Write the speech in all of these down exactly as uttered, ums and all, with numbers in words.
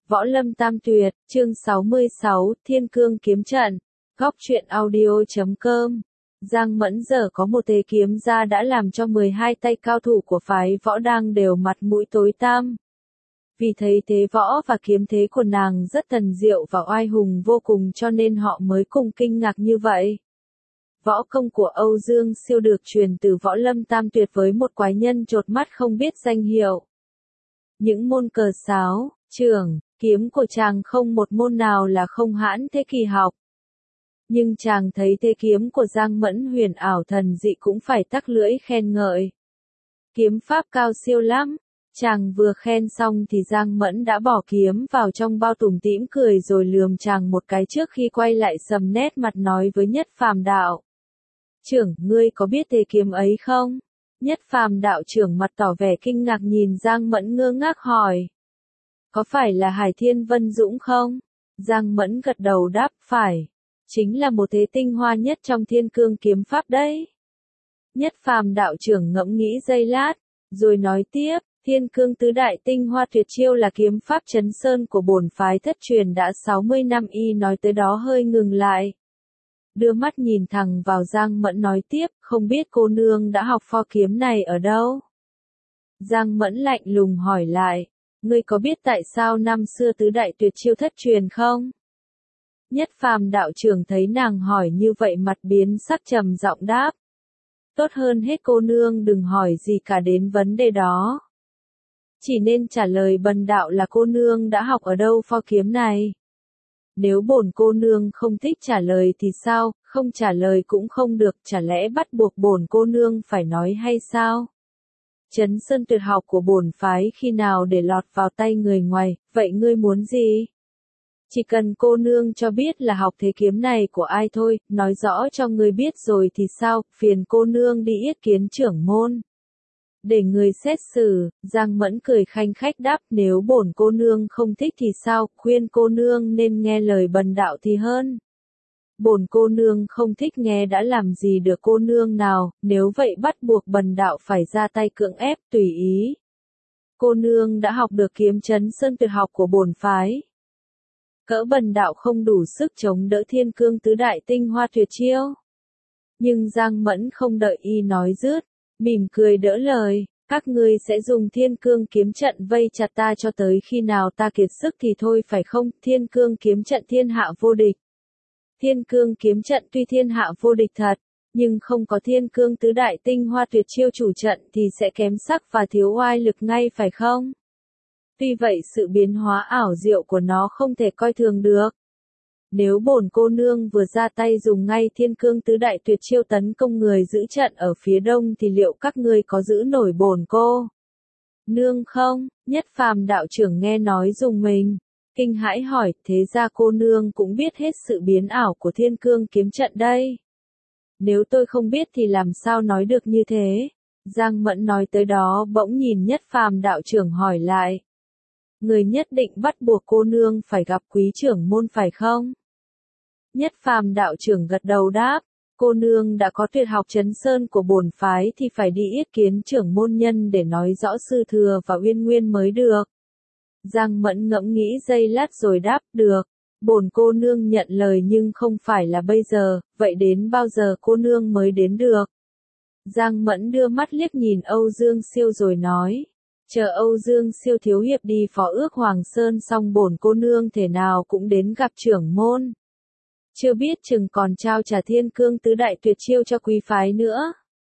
Võ Lâm Tam Tuyệt, chương sáu mươi sáu, Thiên Cương Kiếm Trận, góc truyện audio chấm com. Giang Mẫn giờ có một thế kiếm ra đã làm cho mười hai tay cao thủ của phái Võ đang đều mặt mũi tối tăm. Vì thấy thế võ và kiếm thế của nàng rất thần diệu và oai hùng vô cùng cho nên họ mới cùng kinh ngạc như vậy. Võ công của Âu Dương Siêu được truyền từ Võ Lâm Tam Tuyệt với một quái nhân chột mắt không biết danh hiệu. Những môn cờ sáo, trường, kiếm của chàng không một môn nào là không hãn thế kỳ học. Nhưng chàng thấy thế kiếm của Giang Mẫn huyền ảo thần dị cũng phải tắc lưỡi khen ngợi. Kiếm pháp cao siêu lắm. Chàng vừa khen xong thì Giang Mẫn đã bỏ kiếm vào trong bao tủm tỉm cười rồi lườm chàng một cái trước khi quay lại sầm nét mặt nói với Nhất Phàm đạo. Trưởng, ngươi có biết thế kiếm ấy không? Nhất Phàm đạo trưởng mặt tỏ vẻ kinh ngạc nhìn Giang Mẫn ngơ ngác hỏi. Có phải là Hải Thiên Vân Dũng không? Giang Mẫn gật đầu đáp phải. Chính là một thế tinh hoa nhất trong Thiên Cương kiếm pháp đấy. Nhất Phàm đạo trưởng ngẫm nghĩ giây lát, rồi nói tiếp. Thiên Cương tứ đại tinh hoa tuyệt chiêu là kiếm pháp chấn sơn của bổn phái thất truyền đã sáu mươi năm. Y nói tới đó hơi ngừng lại. Đưa mắt nhìn thẳng vào Giang Mẫn nói tiếp, không biết cô nương đã học pho kiếm này ở đâu? Giang Mẫn lạnh lùng hỏi lại, ngươi có biết tại sao năm xưa tứ đại tuyệt chiêu thất truyền không? Nhất Phàm đạo trưởng thấy nàng hỏi như vậy mặt biến sắc trầm giọng đáp. Tốt hơn hết cô nương đừng hỏi gì cả đến vấn đề đó. Chỉ nên trả lời bần đạo là cô nương đã học ở đâu pho kiếm này. Nếu bổn cô nương không thích trả lời thì sao, không trả lời cũng không được, chả lẽ bắt buộc bổn cô nương phải nói hay sao? Chấn sơn tuyệt học của bổn phái khi nào để lọt vào tay người ngoài, vậy ngươi muốn gì? Chỉ cần cô nương cho biết là học thế kiếm này của ai thôi, nói rõ cho ngươi biết rồi thì sao, phiền cô nương đi yết kiến trưởng môn. Để người xét xử, Giang Mẫn cười khanh khách đáp nếu bổn cô nương không thích thì sao, khuyên cô nương nên nghe lời bần đạo thì hơn. Bổn cô nương không thích nghe đã làm gì được cô nương nào, nếu vậy bắt buộc bần đạo phải ra tay cưỡng ép tùy ý. Cô nương đã học được kiếm chấn sơn tuyệt học của bổn phái. Cỡ bần đạo không đủ sức chống đỡ Thiên Cương tứ đại tinh hoa tuyệt chiêu. Nhưng Giang Mẫn không đợi y nói dứt. Mỉm cười đỡ lời, các ngươi sẽ dùng Thiên Cương kiếm trận vây chặt ta cho tới khi nào ta kiệt sức thì thôi phải không? Thiên Cương kiếm trận thiên hạ vô địch. Thiên Cương kiếm trận tuy thiên hạ vô địch thật, nhưng không có Thiên Cương tứ đại tinh hoa tuyệt chiêu chủ trận thì sẽ kém sắc và thiếu oai lực ngay phải không? Tuy vậy sự biến hóa ảo diệu của nó không thể coi thường được. Nếu bổn cô nương vừa ra tay dùng ngay Thiên Cương tứ đại tuyệt chiêu tấn công người giữ trận ở phía đông thì liệu các ngươi có giữ nổi bổn cô nương không? Nhất Phàm đạo trưởng nghe nói dùng mình, kinh hãi hỏi, thế ra cô nương cũng biết hết sự biến ảo của Thiên Cương kiếm trận đây. Nếu tôi không biết thì làm sao nói được như thế? Giang Mẫn nói tới đó bỗng nhìn Nhất Phàm đạo trưởng hỏi lại. Người nhất định bắt buộc cô nương phải gặp quý trưởng môn phải không? Nhất Phàm đạo trưởng gật đầu đáp, cô nương đã có tuyệt học chấn sơn của bổn phái thì phải đi yết kiến trưởng môn nhân để nói rõ sư thừa và uyên nguyên mới được. Giang Mẫn ngẫm nghĩ giây lát rồi đáp, được, bổn cô nương nhận lời nhưng không phải là bây giờ, vậy đến bao giờ cô nương mới đến được? Giang Mẫn đưa mắt liếc nhìn Âu Dương Siêu rồi nói. Chờ Âu Dương Siêu thiếu hiệp đi phó ước Hoàng Sơn xong bổn cô nương thể nào cũng đến gặp trưởng môn. Chưa biết chừng còn trao trả Thiên Cương tứ đại tuyệt chiêu cho quý phái nữa.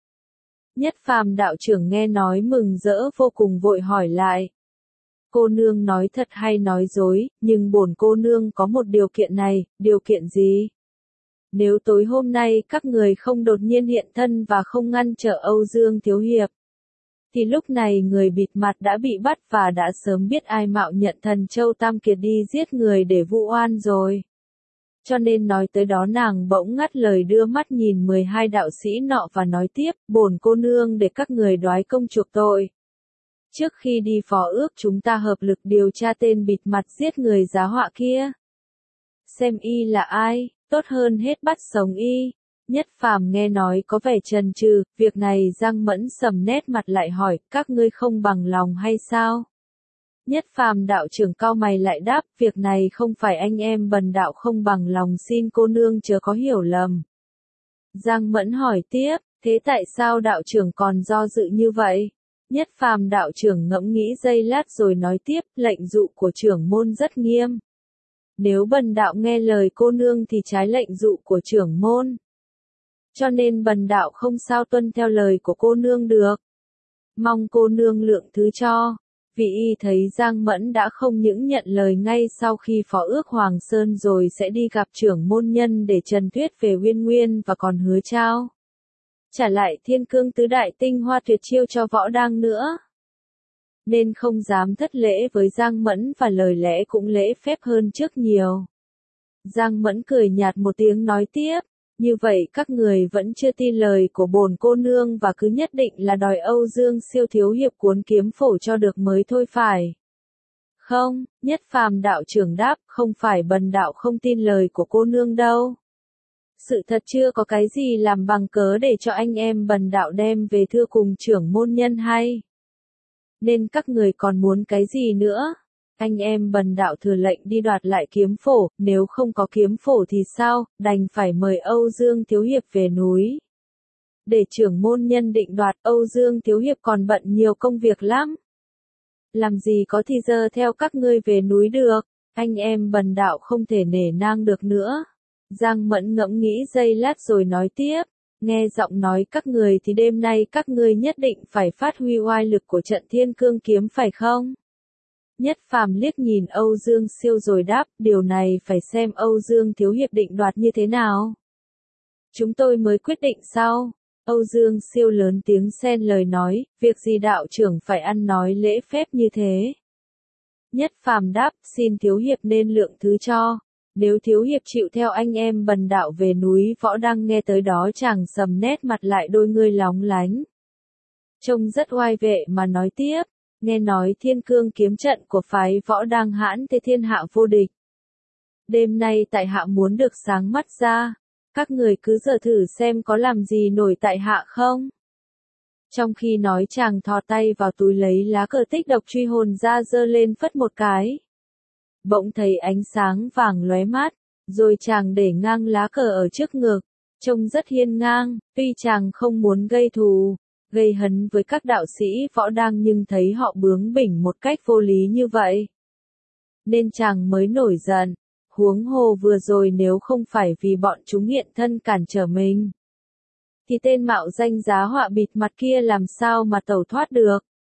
Nhất Phàm đạo trưởng nghe nói mừng rỡ vô cùng vội hỏi lại. Cô nương nói thật hay nói dối, nhưng bổn cô nương có một điều kiện này, điều kiện gì? Nếu tối hôm nay các người không đột nhiên hiện thân và không ngăn trở Âu Dương thiếu hiệp, thì lúc này người bịt mặt đã bị bắt và đã sớm biết ai mạo nhận Thần Châu Tam Kiệt đi giết người để vu oan rồi. Cho nên nói tới đó nàng bỗng ngắt lời đưa mắt nhìn mười hai đạo sĩ nọ và nói tiếp, bổn cô nương để các người đoái công chuộc tội. Trước khi đi phó ước chúng ta hợp lực điều tra tên bịt mặt giết người giá họa kia. Xem y là ai, tốt hơn hết bắt sống y. Nhất Phàm nghe nói có vẻ chần chừ, việc này Giang Mẫn sầm nét mặt lại hỏi, các ngươi không bằng lòng hay sao? Nhất Phàm đạo trưởng cau mày lại đáp, việc này không phải anh em bần đạo không bằng lòng, xin cô nương chớ có hiểu lầm. Giang Mẫn hỏi tiếp, thế tại sao đạo trưởng còn do dự như vậy? Nhất Phàm đạo trưởng ngẫm nghĩ giây lát rồi nói tiếp, lệnh dụ của trưởng môn rất nghiêm. Nếu bần đạo nghe lời cô nương thì trái lệnh dụ của trưởng môn. Cho nên bần đạo không sao tuân theo lời của cô nương được. Mong cô nương lượng thứ cho. Vị y thấy Giang Mẫn đã không những nhận lời ngay sau khi phó ước Hoàng Sơn rồi sẽ đi gặp trưởng môn nhân để trần thuyết về Uyên Nguyên và còn hứa trao trả lại Thiên Cương tứ đại tinh hoa tuyệt chiêu cho Võ Đang nữa. Nên không dám thất lễ với Giang Mẫn và lời lẽ cũng lễ phép hơn trước nhiều. Giang Mẫn cười nhạt một tiếng nói tiếp, như vậy các người vẫn chưa tin lời của bổn cô nương và cứ nhất định là đòi Âu Dương Siêu thiếu hiệp cuốn kiếm phổ cho được mới thôi phải. Không, Nhất Phàm đạo trưởng đáp, không phải bần đạo không tin lời của cô nương đâu. Sự thật chưa có cái gì làm bằng cớ để cho anh em bần đạo đem về thưa cùng trưởng môn nhân hay. Nên các người còn muốn cái gì nữa? Anh em bần đạo thừa lệnh đi đoạt lại kiếm phổ, nếu không có kiếm phổ thì sao, đành phải mời Âu Dương thiếu hiệp về núi. Để trưởng môn nhân định đoạt, Âu Dương thiếu hiệp còn bận nhiều công việc lắm. Làm gì có thì giờ theo các ngươi về núi được, anh em bần đạo không thể nể nang được nữa. Giang Mẫn ngẫm nghĩ giây lát rồi nói tiếp, nghe giọng nói các người thì đêm nay các ngươi nhất định phải phát huy oai lực của trận Thiên Cương kiếm phải không? Nhất Phàm liếc nhìn Âu Dương Siêu rồi đáp, điều này phải xem Âu Dương thiếu hiệp định đoạt như thế nào. Chúng tôi mới quyết định sau. Âu Dương Siêu lớn tiếng xen lời nói, việc gì đạo trưởng phải ăn nói lễ phép như thế. Nhất Phàm đáp, xin thiếu hiệp nên lượng thứ cho. Nếu thiếu hiệp chịu theo anh em bần đạo về núi Võ Đăng, nghe tới đó chàng sầm nét mặt lại, đôi ngươi lóng lánh. Trông rất oai vệ mà nói tiếp, nghe nói Thiên Cương kiếm trận của phái Võ Đăng hãn thế thiên hạ vô địch. Đêm nay tại hạ muốn được sáng mắt ra, các người cứ giờ thử xem có làm gì nổi tại hạ không. Trong khi nói chàng thò tay vào túi lấy lá cờ tích độc truy hồn ra giơ lên phất một cái. Bỗng thấy ánh sáng vàng lóe mát, rồi chàng để ngang lá cờ ở trước ngực, trông rất hiên ngang, tuy chàng không muốn gây thù, gây hấn với các đạo sĩ Võ Đang nhưng thấy họ bướng bỉnh một cách vô lý như vậy. Nên chàng mới nổi giận, huống hồ vừa rồi nếu không phải vì bọn chúng hiện thân cản trở mình, thì tên mạo danh giá họa bịt mặt kia làm sao mà tẩu thoát được.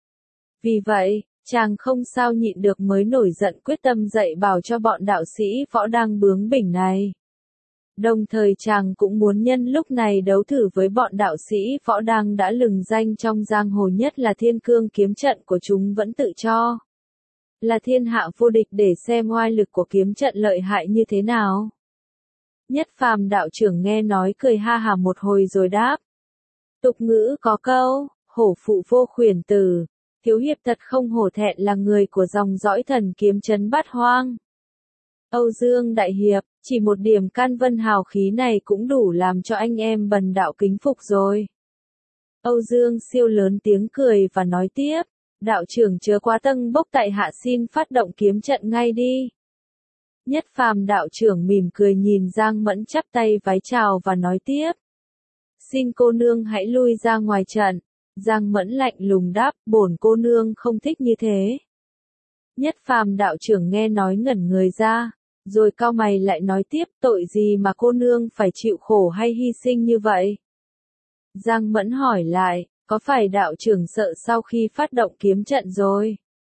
Vì vậy, chàng không sao nhịn được mới nổi giận quyết tâm dạy bảo cho bọn đạo sĩ Võ Đang bướng bỉnh này. Đồng thời chàng cũng muốn nhân lúc này đấu thử với bọn đạo sĩ Võ Đang đã lừng danh trong giang hồ, nhất là Thiên Cương kiếm trận của chúng vẫn tự cho là thiên hạ vô địch, để xem oai lực của kiếm trận lợi hại như thế nào. Nhất Phàm đạo trưởng nghe nói cười ha hả một hồi rồi đáp. Tục ngữ có câu, hổ phụ vô khuyển tử, thiếu hiệp thật không hổ thẹn là người của dòng dõi thần kiếm trấn bát hoang. Âu Dương đại hiệp, chỉ một điểm can vân hào khí này cũng đủ làm cho anh em bần đạo kính phục rồi. Âu Dương Siêu lớn tiếng cười và nói tiếp, đạo trưởng chớ quá tâng bốc, tại hạ xin phát động kiếm trận ngay đi. Nhất Phàm đạo trưởng mỉm cười nhìn Giang Mẫn chắp tay vái chào và nói tiếp. Xin cô nương hãy lui ra ngoài trận. Giang Mẫn lạnh lùng đáp, bổn cô nương không thích như thế. Nhất Phàm đạo trưởng nghe nói ngẩn người ra, rồi cau mày lại nói tiếp, tội gì mà cô nương phải chịu khổ hay hy sinh như vậy? Giang Mẫn hỏi lại, có phải đạo trưởng sợ sau khi phát động kiếm trận rồi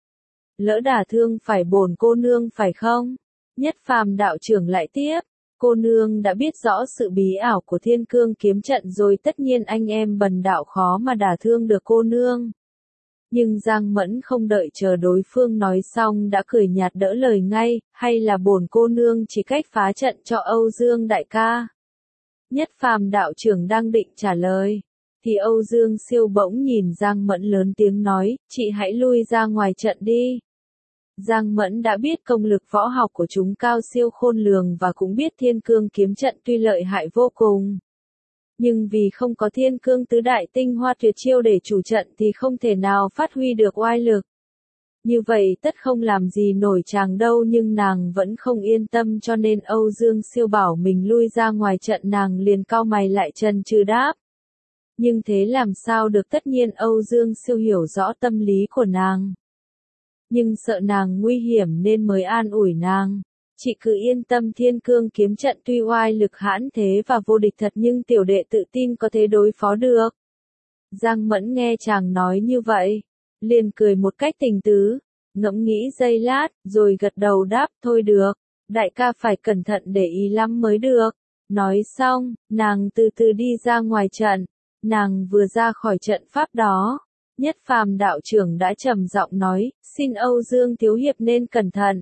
lỡ đả thương phải bổn cô nương phải không? Nhất Phàm đạo trưởng lại tiếp, cô nương đã biết rõ sự bí ảo của Thiên Cương kiếm trận rồi, tất nhiên anh em bần đạo khó mà đả thương được cô nương. Nhưng Giang Mẫn không đợi chờ đối phương nói xong đã cười nhạt đỡ lời ngay, hay là bổn cô nương chỉ cách phá trận cho Âu Dương đại ca? Nhất Phàm đạo trưởng đang định trả lời, thì Âu Dương Siêu bỗng nhìn Giang Mẫn lớn tiếng nói, chị hãy lui ra ngoài trận đi. Giang Mẫn đã biết công lực võ học của chúng cao siêu khôn lường và cũng biết Thiên Cương kiếm trận tuy lợi hại vô cùng, nhưng vì không có Thiên Cương tứ đại tinh hoa tuyệt chiêu để chủ trận thì không thể nào phát huy được oai lực. Như vậy tất không làm gì nổi chàng đâu, nhưng nàng vẫn không yên tâm cho nên Âu Dương Siêu bảo mình lui ra ngoài trận, nàng liền cau mày lại chần chừ đáp. Nhưng thế làm sao được, tất nhiên Âu Dương Siêu hiểu rõ tâm lý của nàng. Nhưng sợ nàng nguy hiểm nên mới an ủi nàng. Chị cứ yên tâm, Thiên Cương kiếm trận tuy oai lực hãn thế và vô địch thật nhưng tiểu đệ tự tin có thể đối phó được. Giang Mẫn nghe chàng nói như vậy, liền cười một cách tình tứ, ngẫm nghĩ giây lát, rồi gật đầu đáp, thôi được, đại ca phải cẩn thận để ý lắm mới được. Nói xong, nàng từ từ đi ra ngoài trận, nàng vừa ra khỏi trận pháp đó, Nhất Phàm đạo trưởng đã trầm giọng nói, xin Âu Dương thiếu hiệp nên cẩn thận.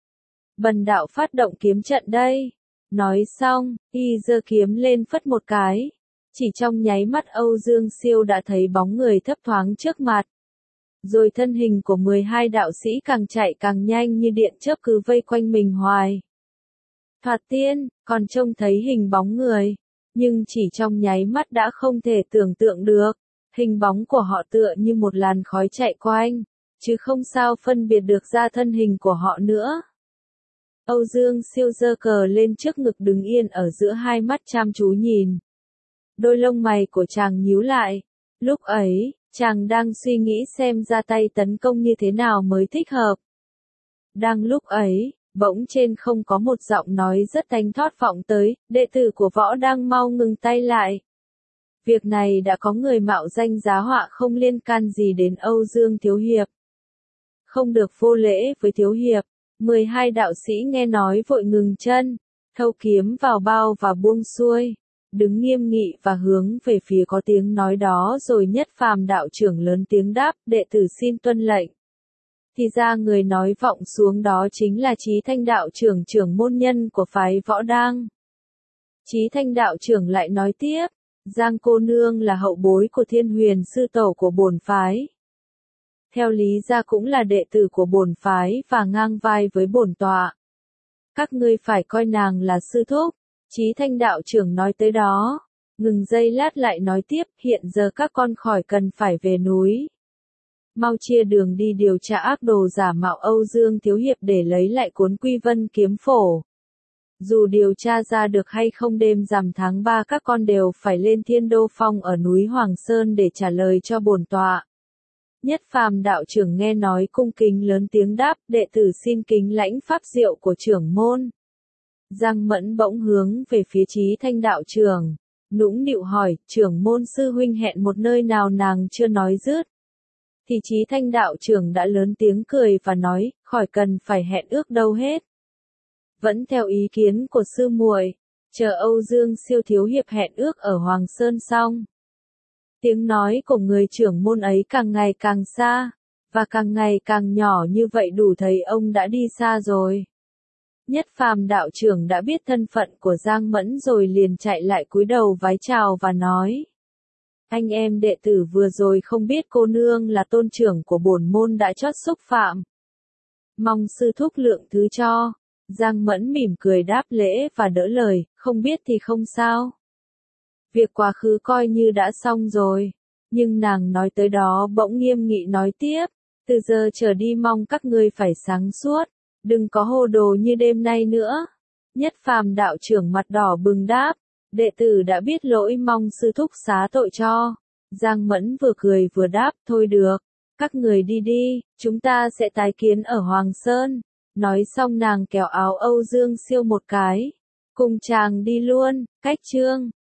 Bần đạo phát động kiếm trận đây. Nói xong, y giơ kiếm lên phất một cái. Chỉ trong nháy mắt Âu Dương Siêu đã thấy bóng người thấp thoáng trước mặt. Rồi thân hình của mười hai đạo sĩ càng chạy càng nhanh như điện chớp cứ vây quanh mình hoài. Thoạt tiên, còn trông thấy hình bóng người. Nhưng chỉ trong nháy mắt đã không thể tưởng tượng được. Hình bóng của họ tựa như một làn khói chạy quanh. Chứ không sao phân biệt được ra thân hình của họ nữa. Âu Dương Siêu giơ cờ lên trước ngực đứng yên ở giữa hai mắt chăm chú nhìn. Đôi lông mày của chàng nhíu lại. Lúc ấy, chàng đang suy nghĩ xem ra tay tấn công như thế nào mới thích hợp. Đang lúc ấy, bỗng trên không có một giọng nói rất thanh thoát vọng tới, đệ tử của Võ Đăng mau ngừng tay lại. Việc này đã có người mạo danh giá họa, không liên can gì đến Âu Dương thiếu hiệp. Không được vô lễ với thiếu hiệp. mười hai đạo sĩ nghe nói vội ngừng chân, thâu kiếm vào bao và buông xuôi, đứng nghiêm nghị và hướng về phía có tiếng nói đó, rồi Nhất Phàm đạo trưởng lớn tiếng đáp, đệ tử xin tuân lệnh. Thì ra người nói vọng xuống đó chính là Chí Thanh đạo trưởng, trưởng môn nhân của phái Võ Đăng. Chí Thanh đạo trưởng lại nói tiếp, Giang cô nương là hậu bối của Thiên Huyền sư tổ của bổn phái. Theo lý ra cũng là đệ tử của bổn phái và ngang vai với bổn tọa. Các ngươi phải coi nàng là sư thúc. Chí Thanh đạo trưởng nói tới đó, ngừng giây lát lại nói tiếp, hiện giờ các con khỏi cần phải về núi. Mau chia đường đi điều tra ác đồ giả mạo Âu Dương thiếu hiệp để lấy lại cuốn Quy Vân kiếm phổ. Dù điều tra ra được hay không, đêm rằm tháng ba các con đều phải lên Thiên Đô Phong ở núi Hoàng Sơn để trả lời cho bổn tọa. Nhất Phàm đạo trưởng nghe nói cung kính lớn tiếng đáp, đệ tử xin kính lãnh pháp diệu của trưởng môn. Giang Mẫn bỗng hướng về phía Chí Thanh đạo trưởng, nũng nịu hỏi, trưởng môn sư huynh hẹn một nơi nào, nàng chưa nói dứt. Thì Chí Thanh đạo trưởng đã lớn tiếng cười và nói, khỏi cần phải hẹn ước đâu hết. Vẫn theo ý kiến của sư muội, chờ Âu Dương Siêu thiếu hiệp hẹn ước ở Hoàng Sơn xong. Tiếng nói của người trưởng môn ấy càng ngày càng xa, và càng ngày càng nhỏ, như vậy đủ thấy ông đã đi xa rồi. Nhất Phàm đạo trưởng đã biết thân phận của Giang Mẫn rồi liền chạy lại cúi đầu vái chào và nói. Anh em đệ tử vừa rồi không biết cô nương là tôn trưởng của bổn môn đã chót xúc phạm. Mong sư thúc lượng thứ cho. Giang Mẫn mỉm cười đáp lễ và đỡ lời, không biết thì không sao. Việc quá khứ coi như đã xong rồi. Nhưng nàng nói tới đó bỗng nghiêm nghị nói tiếp, từ giờ trở đi mong các ngươi phải sáng suốt, đừng có hồ đồ như đêm nay nữa. Nhất Phàm đạo trưởng mặt đỏ bừng đáp, đệ tử đã biết lỗi, mong sư thúc xá tội cho. Giang Mẫn vừa cười vừa đáp, thôi được, các người đi đi, chúng ta sẽ tái kiến ở Hoàng Sơn. Nói xong nàng kéo áo Âu Dương Siêu một cái, cùng chàng đi luôn. Cách chương